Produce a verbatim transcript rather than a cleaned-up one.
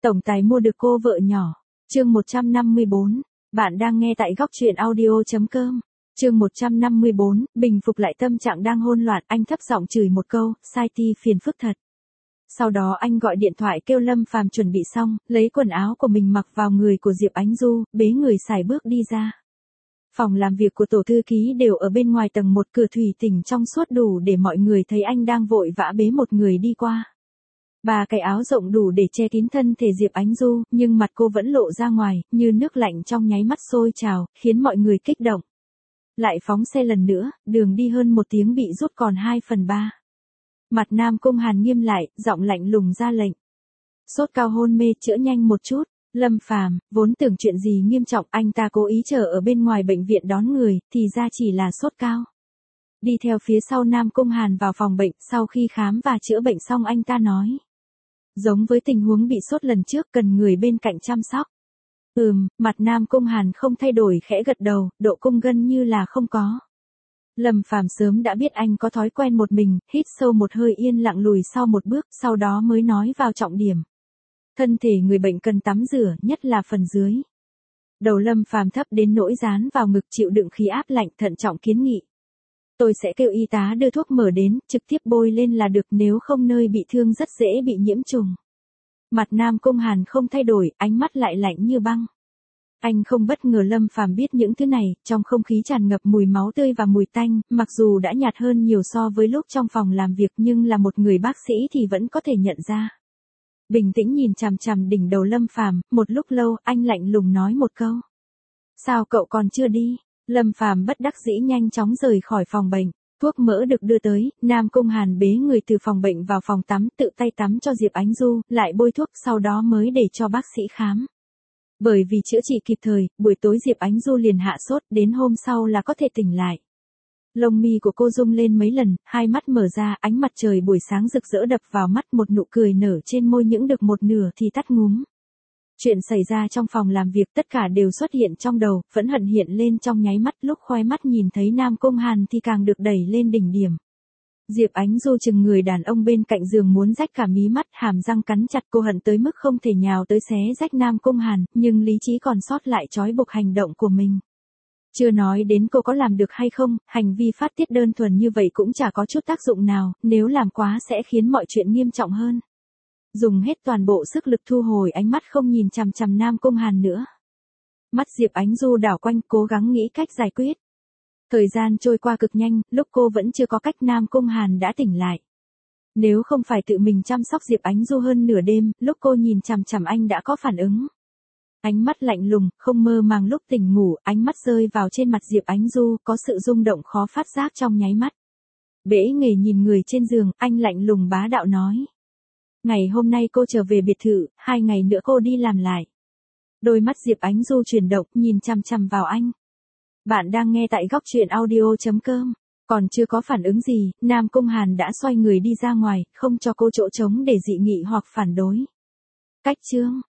Tổng tài mua được cô vợ nhỏ. Chương một trăm năm mươi bốn. Bạn đang nghe tại góc truyện audio.com. Chương một trăm năm mươi bốn, bình phục lại tâm trạng đang hỗn loạn, anh thấp giọng chửi một câu, sai ti phiền phức thật. Sau đó anh gọi điện thoại kêu Lâm Phàm chuẩn bị xong, lấy quần áo của mình mặc vào người của Diệp Ánh Du, bế người xài bước đi ra. Phòng làm việc của tổ thư ký đều ở bên ngoài tầng một, cửa thủy tinh trong suốt đủ để mọi người thấy anh đang vội vã bế một người đi qua. Ba cái áo rộng đủ để che kín thân thể Diệp Ánh Du, nhưng mặt cô vẫn lộ ra ngoài, như nước lạnh trong nháy mắt sôi trào, khiến mọi người kích động. Lại phóng xe lần nữa, đường đi hơn một tiếng bị rút còn hai phần ba. Mặt Nam Cung Hàn nghiêm lại, giọng lạnh lùng ra lệnh. Sốt cao hôn mê, chữa nhanh một chút. Lâm Phàm vốn tưởng chuyện gì nghiêm trọng, anh ta cố ý chờ ở bên ngoài bệnh viện đón người, thì ra chỉ là sốt cao. Đi theo phía sau Nam Cung Hàn vào phòng bệnh, sau khi khám và chữa bệnh xong anh ta nói. Giống với tình huống bị sốt lần trước, cần người bên cạnh chăm sóc. Ừm, mặt Nam Cung Hàn không thay đổi, khẽ gật đầu, độ cung gân như là không có. Lâm Phàm sớm đã biết anh có thói quen một mình, hít sâu một hơi yên lặng lùi sau một bước, sau đó mới nói vào trọng điểm. Thân thể người bệnh cần tắm rửa, nhất là phần dưới. Đầu Lâm Phàm thấp đến nỗi dán vào ngực, chịu đựng khí áp lạnh, thận trọng kiến nghị. Tôi sẽ kêu y tá đưa thuốc mở đến, trực tiếp bôi lên là được, nếu không nơi bị thương rất dễ bị nhiễm trùng. Mặt Nam Cung Hàn không thay đổi, ánh mắt lại lạnh như băng. Anh không bất ngờ Lâm Phàm biết những thứ này, trong không khí tràn ngập mùi máu tươi và mùi tanh, mặc dù đã nhạt hơn nhiều so với lúc trong phòng làm việc nhưng là một người bác sĩ thì vẫn có thể nhận ra. Bình tĩnh nhìn chằm chằm đỉnh đầu Lâm Phàm, một lúc lâu, anh lạnh lùng nói một câu. Sao cậu còn chưa đi? Lâm Phàm bất đắc dĩ nhanh chóng rời khỏi phòng bệnh. Thuốc mỡ được đưa tới, Nam Cung Hàn bế người từ phòng bệnh vào phòng tắm, tự tay tắm cho Diệp Ánh Du, lại bôi thuốc, sau đó mới để cho bác sĩ khám. Bởi vì chữa trị kịp thời, buổi tối Diệp Ánh Du liền hạ sốt, đến hôm sau là có thể tỉnh lại. Lông mi của cô rung lên mấy lần, hai mắt mở ra, ánh mặt trời buổi sáng rực rỡ đập vào mắt, một nụ cười nở trên môi, những được một nửa thì tắt ngúm. Chuyện xảy ra trong phòng làm việc tất cả đều xuất hiện trong đầu, phẫn hận hiện lên trong nháy mắt, lúc khoe mắt nhìn thấy Nam Cung Hàn thì càng được đẩy lên đỉnh điểm. Diệp Ánh Du chừng người đàn ông bên cạnh giường muốn rách cả mí mắt, hàm răng cắn chặt, cô hận tới mức không thể nhào tới xé rách Nam Cung Hàn, nhưng lý trí còn sót lại trói buộc hành động của mình. Chưa nói đến cô có làm được hay không, hành vi phát tiết đơn thuần như vậy cũng chả có chút tác dụng nào, nếu làm quá sẽ khiến mọi chuyện nghiêm trọng hơn. Dùng hết toàn bộ sức lực thu hồi ánh mắt, không nhìn chằm chằm Nam Cung Hàn nữa. Mắt Diệp Ánh Du đảo quanh, cố gắng nghĩ cách giải quyết. Thời gian trôi qua cực nhanh, lúc cô vẫn chưa có cách, Nam Cung Hàn đã tỉnh lại. Nếu không phải tự mình chăm sóc Diệp Ánh Du hơn nửa đêm, lúc cô nhìn chằm chằm anh đã có phản ứng. Ánh mắt lạnh lùng, không mơ màng, lúc tỉnh ngủ, ánh mắt rơi vào trên mặt Diệp Ánh Du, có sự rung động khó phát giác trong nháy mắt. Bể nghề nhìn người trên giường, anh lạnh lùng bá đạo nói. Ngày hôm nay cô trở về biệt thự, hai ngày nữa cô đi làm lại. Đôi mắt Diệp Ánh Du chuyển động, nhìn chằm chằm vào anh. Bạn đang nghe tại góc truyện audio.com. Còn chưa có phản ứng gì, Nam Cung Hàn đã xoay người đi ra ngoài, không cho cô chỗ trống để dị nghị hoặc phản đối. Cách chương.